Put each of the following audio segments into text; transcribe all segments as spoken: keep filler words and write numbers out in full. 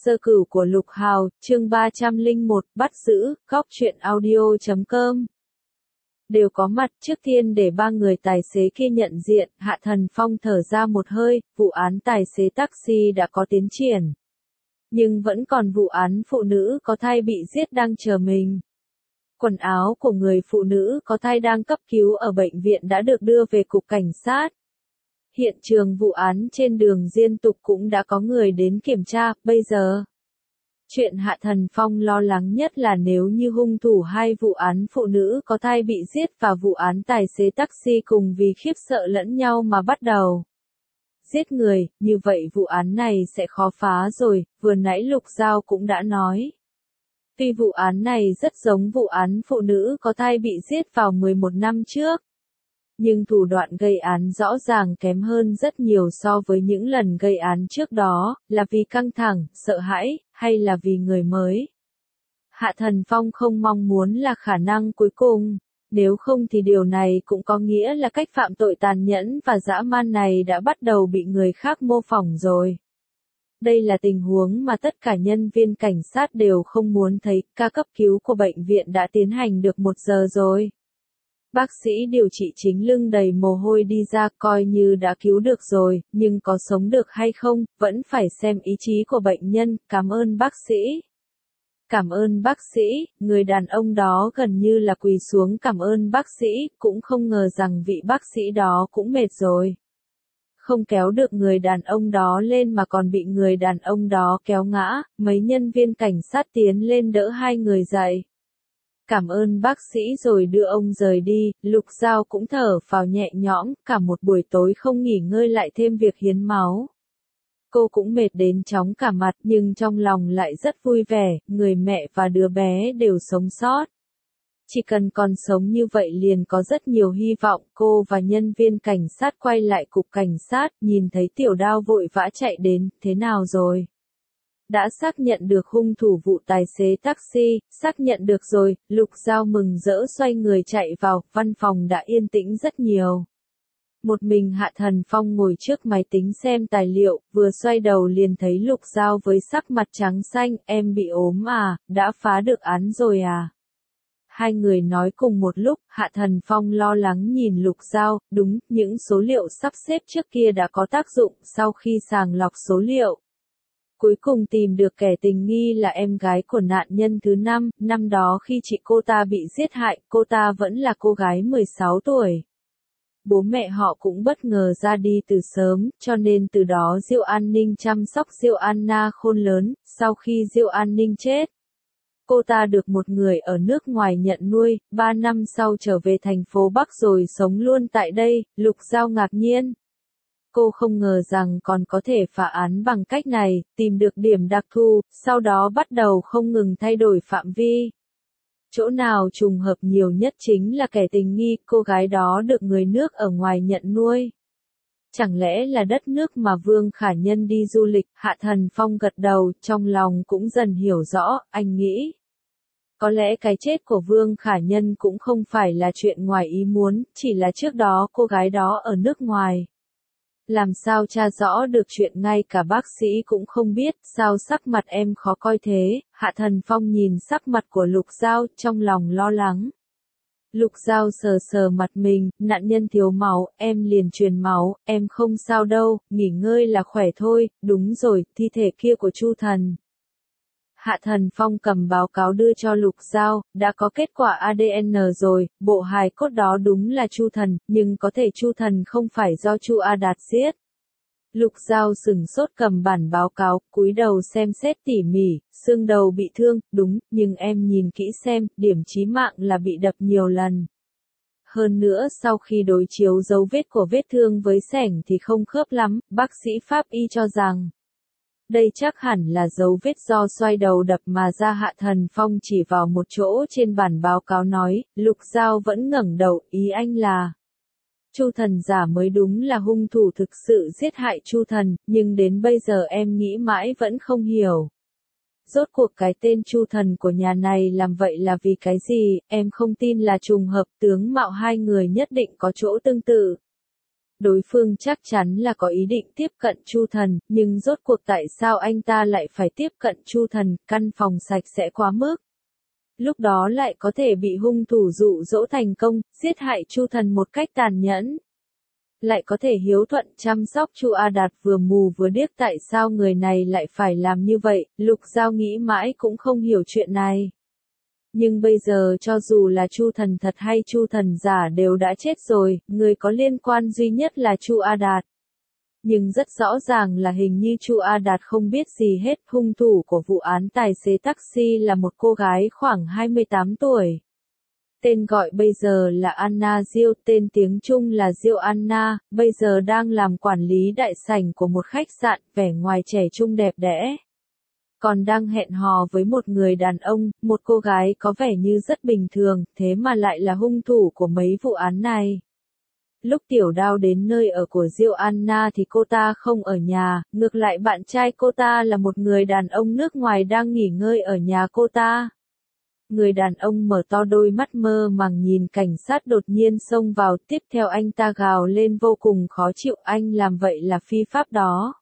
Sơ cửu của Lục Hào, chương ba trăm lẻ một, bắt giữ, góc truyện audio chấm com. Đều có mặt trước tiên để ba người tài xế kia nhận diện, Hạ Thần Phong thở ra một hơi, vụ án tài xế taxi đã có tiến triển. Nhưng vẫn còn vụ án phụ nữ có thai bị giết đang chờ mình. Quần áo của người phụ nữ có thai đang cấp cứu ở bệnh viện đã được đưa về cục cảnh sát. Hiện trường vụ án trên đường Diên Tục cũng đã có người đến kiểm tra, bây giờ. Chuyện Hạ Thần Phong lo lắng nhất là nếu như hung thủ hai vụ án phụ nữ có thai bị giết và vụ án tài xế taxi cùng vì khiếp sợ lẫn nhau mà bắt đầu giết người, như vậy vụ án này sẽ khó phá rồi, vừa nãy Lục Giao cũng đã nói. Tuy vụ án này rất giống vụ án phụ nữ có thai bị giết vào mười một năm trước. Nhưng thủ đoạn gây án rõ ràng kém hơn rất nhiều so với những lần gây án trước đó, là vì căng thẳng, sợ hãi, hay là vì người mới. Hạ Thần Phong không mong muốn là khả năng cuối cùng, nếu không thì điều này cũng có nghĩa là cách phạm tội tàn nhẫn và dã man này đã bắt đầu bị người khác mô phỏng rồi. Đây là tình huống mà tất cả nhân viên cảnh sát đều không muốn thấy, ca cấp cứu của bệnh viện đã tiến hành được một giờ rồi. Bác sĩ điều trị chính lưng đầy mồ hôi đi ra coi như đã cứu được rồi, nhưng có sống được hay không, vẫn phải xem ý chí của bệnh nhân, cảm ơn bác sĩ. Cảm ơn bác sĩ, người đàn ông đó gần như là quỳ xuống cảm ơn bác sĩ, cũng không ngờ rằng vị bác sĩ đó cũng mệt rồi. Không kéo được người đàn ông đó lên mà còn bị người đàn ông đó kéo ngã, mấy nhân viên cảnh sát tiến lên đỡ hai người dậy. Cảm ơn bác sĩ rồi đưa ông rời đi, Lục Giao cũng thở phào nhẹ nhõm, cả một buổi tối không nghỉ ngơi lại thêm việc hiến máu. Cô cũng mệt đến chóng cả mặt nhưng trong lòng lại rất vui vẻ, người mẹ và đứa bé đều sống sót. Chỉ cần còn sống như vậy liền có rất nhiều hy vọng, cô và nhân viên cảnh sát quay lại cục cảnh sát, nhìn thấy Tiểu Đao vội vã chạy đến, thế nào rồi? Đã xác nhận được hung thủ vụ tài xế taxi, xác nhận được rồi, Lục Giao mừng rỡ xoay người chạy vào, văn phòng đã yên tĩnh rất nhiều. Một mình Hạ Thần Phong ngồi trước máy tính xem tài liệu, vừa xoay đầu liền thấy Lục Giao với sắc mặt trắng xanh, em bị ốm à, đã phá được án rồi à? Hai người nói cùng một lúc, Hạ Thần Phong lo lắng nhìn Lục Giao, đúng, những số liệu sắp xếp trước kia đã có tác dụng, sau khi sàng lọc số liệu. Cuối cùng tìm được kẻ tình nghi là em gái của nạn nhân thứ năm, năm đó khi chị cô ta bị giết hại, cô ta vẫn là cô gái mười sáu tuổi. Bố mẹ họ cũng bất ngờ ra đi từ sớm, cho nên từ đó Diêu An Ninh chăm sóc Diêu Anna khôn lớn, sau khi Diêu An Ninh chết. Cô ta được một người ở nước ngoài nhận nuôi, ba năm sau trở về thành phố Bắc rồi sống luôn tại đây, Lục Giao ngạc nhiên. Cô không ngờ rằng còn có thể phá án bằng cách này, tìm được điểm đặc thù, sau đó bắt đầu không ngừng thay đổi phạm vi. Chỗ nào trùng hợp nhiều nhất chính là kẻ tình nghi, cô gái đó được người nước ở ngoài nhận nuôi. Chẳng lẽ là đất nước mà Vương Khả Nhân đi du lịch, Hạ Thần Phong gật đầu, trong lòng cũng dần hiểu rõ, anh nghĩ. Có lẽ cái chết của Vương Khả Nhân cũng không phải là chuyện ngoài ý muốn, chỉ là trước đó cô gái đó ở nước ngoài. Làm sao tra rõ được chuyện ngay cả bác sĩ cũng không biết, sao sắc mặt em khó coi thế, Hạ Thần Phong nhìn sắc mặt của Lục Giao, trong lòng lo lắng. Lục Giao sờ sờ mặt mình, nạn nhân thiếu máu, em liền truyền máu, em không sao đâu, nghỉ ngơi là khỏe thôi, đúng rồi, thi thể kia của Chu Thần. Hạ Thần Phong cầm báo cáo đưa cho Lục Giao, đã có kết quả a đê en rồi, bộ hài cốt đó đúng là Chu Thần, nhưng có thể Chu Thần không phải do Chu A Đạt giết. Lục Giao sửng sốt cầm bản báo cáo, cúi đầu xem xét tỉ mỉ, xương đầu bị thương, đúng, nhưng em nhìn kỹ xem, điểm chí mạng là bị đập nhiều lần. Hơn nữa sau khi đối chiếu dấu vết của vết thương với xẻng thì không khớp lắm, bác sĩ pháp y cho rằng. Đây chắc hẳn là dấu vết do xoay đầu đập mà ra. Hạ Thần Phong chỉ vào một chỗ trên bản báo cáo nói, Lục Giao vẫn ngẩng đầu, ý anh là Chu Thần giả mới đúng là hung thủ thực sự giết hại Chu Thần, nhưng đến bây giờ em nghĩ mãi vẫn không hiểu. Rốt cuộc cái tên Chu Thần của nhà này làm vậy là vì cái gì, em không tin là trùng hợp, tướng mạo hai người nhất định có chỗ tương tự. đối phương chắc chắn là có ý định tiếp cận Chu Thần, nhưng rốt cuộc tại sao anh ta lại phải tiếp cận Chu Thần, căn phòng sạch sẽ quá mức. Lúc đó lại có thể bị hung thủ dụ dỗ thành công, giết hại Chu Thần một cách tàn nhẫn. Lại có thể hiếu thuận chăm sóc Chu A Đạt vừa mù vừa điếc, tại sao người này lại phải làm như vậy, Lục Giao nghĩ mãi cũng không hiểu chuyện này. Nhưng bây giờ cho dù là Chu Thần thật hay Chu Thần giả đều đã chết rồi, người có liên quan duy nhất là Chu A Đạt. Nhưng rất rõ ràng là hình như Chu A Đạt không biết gì hết, hung thủ của vụ án tài xế taxi là một cô gái khoảng hai mươi tám tuổi. Tên gọi bây giờ là Anna Diêu, tên tiếng Trung là Diêu Anna, bây giờ đang làm quản lý đại sảnh của một khách sạn, vẻ ngoài trẻ trung đẹp đẽ. Còn đang hẹn hò với một người đàn ông, một cô gái có vẻ như rất bình thường, thế mà lại là hung thủ của mấy vụ án này. Lúc Tiểu Đao đến nơi ở của Diêu Anna thì cô ta không ở nhà, ngược lại bạn trai cô ta là một người đàn ông nước ngoài đang nghỉ ngơi ở nhà cô ta. Người đàn ông mở to đôi mắt mơ màng nhìn cảnh sát đột nhiên xông vào, tiếp theo anh ta gào lên vô cùng khó chịu, anh làm vậy là phi pháp đó.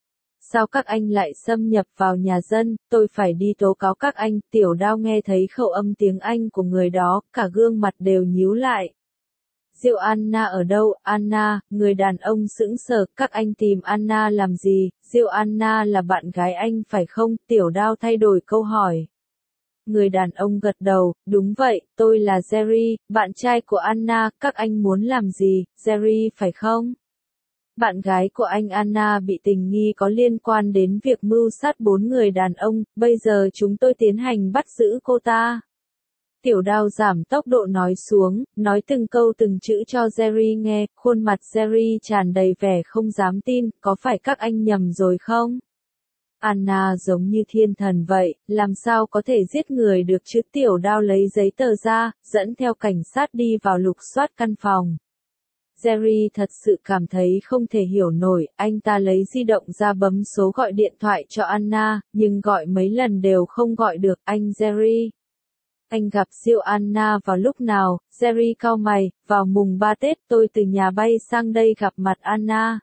Sao các anh lại xâm nhập vào nhà dân, tôi phải đi tố cáo các anh. Tiểu Đao nghe thấy khẩu âm tiếng Anh của người đó, cả gương mặt đều nhíu lại. Diêu Anna ở đâu? Anna, người đàn ông sững sờ, các anh tìm Anna làm gì? Diêu Anna là bạn gái anh phải không? Tiểu Đao thay đổi câu hỏi. Người đàn ông gật đầu, đúng vậy, tôi là Jerry, bạn trai của Anna, các anh muốn làm gì, Jerry phải không? Bạn gái của anh Anna bị tình nghi có liên quan đến việc mưu sát bốn người đàn ông, bây giờ chúng tôi tiến hành bắt giữ cô ta. Tiểu Đao giảm tốc độ nói xuống, nói từng câu từng chữ cho Jerry nghe, khuôn mặt Jerry tràn đầy vẻ không dám tin, có phải các anh nhầm rồi không? Anna giống như thiên thần vậy, làm sao có thể giết người được chứ? Tiểu Đao lấy giấy tờ ra, dẫn theo cảnh sát đi vào lục soát căn phòng. Jerry thật sự cảm thấy không thể hiểu nổi, anh ta lấy di động ra bấm số gọi điện thoại cho Anna, nhưng gọi mấy lần đều không gọi được. Anh Jerry. Anh gặp Diêu Anna vào lúc nào? Jerry cau mày, vào mùng ba Tết tôi từ nhà bay sang đây gặp mặt Anna.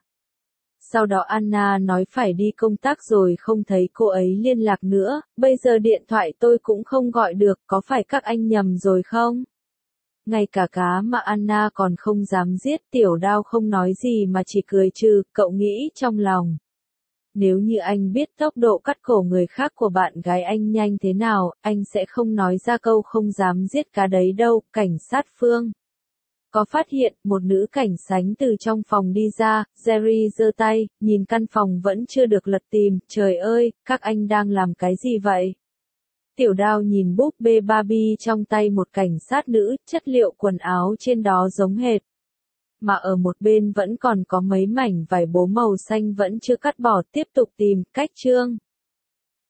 Sau đó Anna nói phải đi công tác rồi không thấy cô ấy liên lạc nữa, bây giờ điện thoại tôi cũng không gọi được, có phải các anh nhầm rồi không? Ngay cả cá mà Anna còn không dám giết. Tiểu Đao không nói gì mà chỉ cười trừ, cậu nghĩ trong lòng. Nếu như anh biết tốc độ cắt cổ người khác của bạn gái anh nhanh thế nào, anh sẽ không nói ra câu không dám giết cá đấy đâu. Cảnh sát Phương có phát hiện một nữ cảnh sánh từ trong phòng đi ra, Jerry giơ tay, nhìn căn phòng vẫn chưa được lật tìm, trời ơi, các anh đang làm cái gì vậy? Tiểu Đao nhìn búp bê Barbie trong tay một cảnh sát nữ, chất liệu quần áo trên đó giống hệt. Mà ở một bên vẫn còn có mấy mảnh vải bố màu xanh vẫn chưa cắt bỏ, tiếp tục tìm, cách chương.